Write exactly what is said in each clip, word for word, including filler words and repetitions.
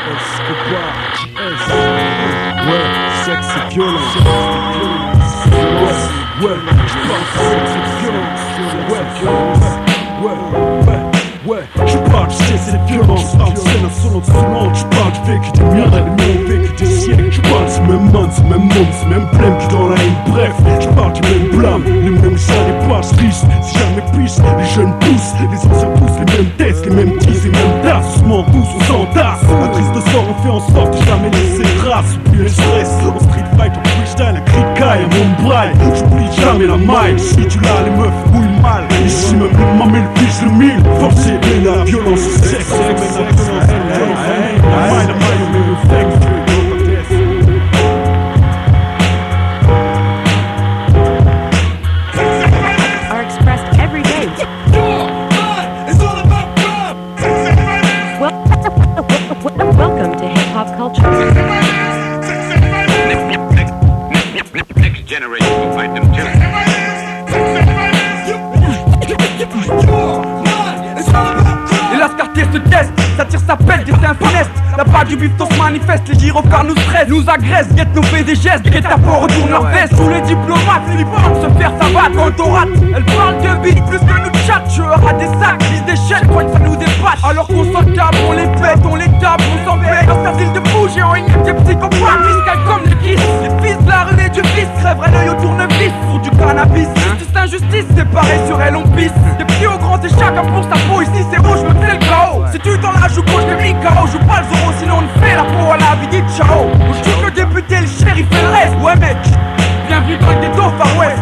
Escobar, S, ouais, sexe et violence, violence, ouais, j'parle sexe et violence, ouais, violence, ouais, ouais, ouais, j'parle de sexe et violence, j'parle de scène insolente, insolente, j'parle du vécu des miens, les miens ont vécu des siècles, j'parle de ce même man, ce même monde, ce même blême qui dans la haine, bref, j'parle du même blâme, les mêmes chats, les pages tristes, si jamais pisse, les jeunes poussent, les anciens poussent, les mêmes tests, les mêmes tises, les mêmes tasses, doucement tous on s'entasse, un triste sort, on fait en sorte de jamais laisser trace, oublier le stress, en street fight, en freestyle, un cri de caille, un monde braille, j'oublie jamais la maille, si tu l'as, les meufs mouillent mal, ici même le mamé, le fiche, le mille, forcé, mais la violence, c'est sexe, la violence, la violence, la maille, la maille, on met le fake, Welcome to hip hop culture. Next, next, next generation will find them too. Et la quartier se teste, ça tire sa pelle, destin funeste. La balle du bifton se manifeste, les gyrophares nous stressent, nous agressent, guettent nous fait des gestes, guettent à fort, retourne leur veste. Tous les diplomates, Philippe de se faire sabattre quand on rate. Elle parle de vie plus que nous chat, je à des sacs, disent des chaînes, quand ça nous dépasse. Alors qu'on s'en tape, on les pète, on les tape, on s'en pète. Dans sa ville de fou, j'ai en une des psychopathes, fiscal comme les kiss. Les fils de la rue et du fils, crèveraient l'œil au tournevis pour du cannabis. Justice, injustice, séparés sur elle on pisse. Des petits au grand et chacun pour sa peau, ici c'est rouge, me fais le chaos. Si tu t'en la joue gauche, t'es mis K O, joue pas le zéro, sinon on te fait la peau à la vie, dit ciao. Je suis le député, le shérif fait le reste. Ouais mec, bienvenue dans le ghetto Far West.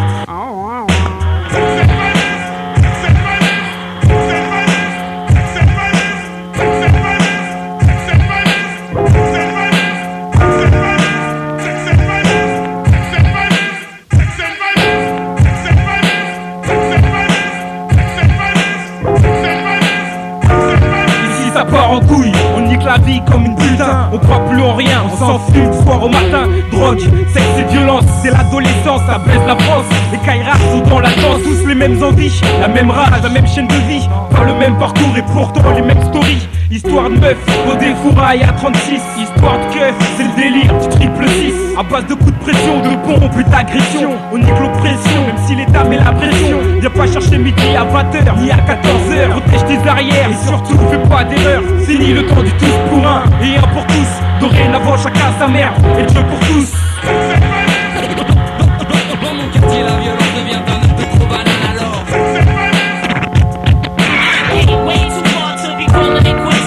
Ça part en couille, on nique la vie comme une putain. On croit plus en rien, on s'enfuit du soir au matin. Drogue, sexe et violence, c'est l'adolescence, ça baisse la France. Les Kairas sont dans la danse, tous les mêmes envies, la même rage, la même chaîne de vie. Pas le même parcours et pourtant les mêmes stories. Histoire de meuf, au défourail à trente-six. Histoire de keuf, c'est le délire du triple six. À base de coups de pression, de bombes et d'agression. On nique l'oppression, même si l'État met la pression. Viens pas chercher midi à vingt heures, ni à quatorze heures. Protège tes arrières et surtout fais pas d'erreur. C'est ni le temps du tous pour un et un pour tous. Dorénavant chacun sa merde et le jeu pour tous. Dans mon quartier la violence devient un peu trop banal alors. Way too far to be calling it quits.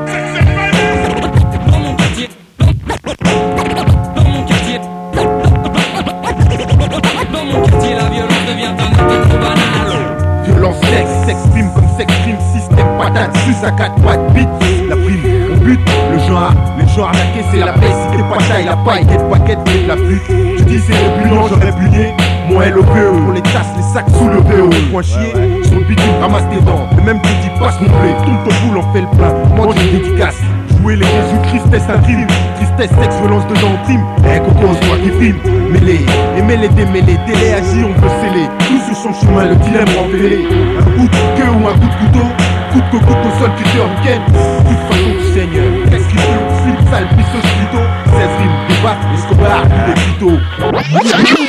Dans mon quartier, dans mon quartier, dans mon quartier la violence devient un peu trop banal. Violence, sexe, s'exprime comme s'exprime, système patate, sus à quatre pattes, bite, la prime, on bute, le genre, les gens arnaqués c'est la paix, si t'es pas taille, la paille, t'es paquette, t'es de la flûte, je dis c'est le bilan, j'aurais plié, moi L O P E, pour les tasses, les sacs sous le V O, point chier, sur le bitume, ramasse tes dents, le même petit passe mon blé, tourne ton boule, en fait le plein, mange une dédicace, jouer les Jésus, tristesse, un crime, tristesse, sexe, violence dedans en prime, eh coco, c'est moi qui filme, mêlé, et mêlé, démêlé, télé, agit, on peut sceller, tout sur son chemin, le dilemme renfélé, un coup de queue ou un coup de couteau, coup de coco au sol, cutter, week-end, toute façon tu saignes, qu'est-ce qu'il fait, slip, sale, pisseuse, plutôt, seize rimes, débat, Escobar, les plutôt.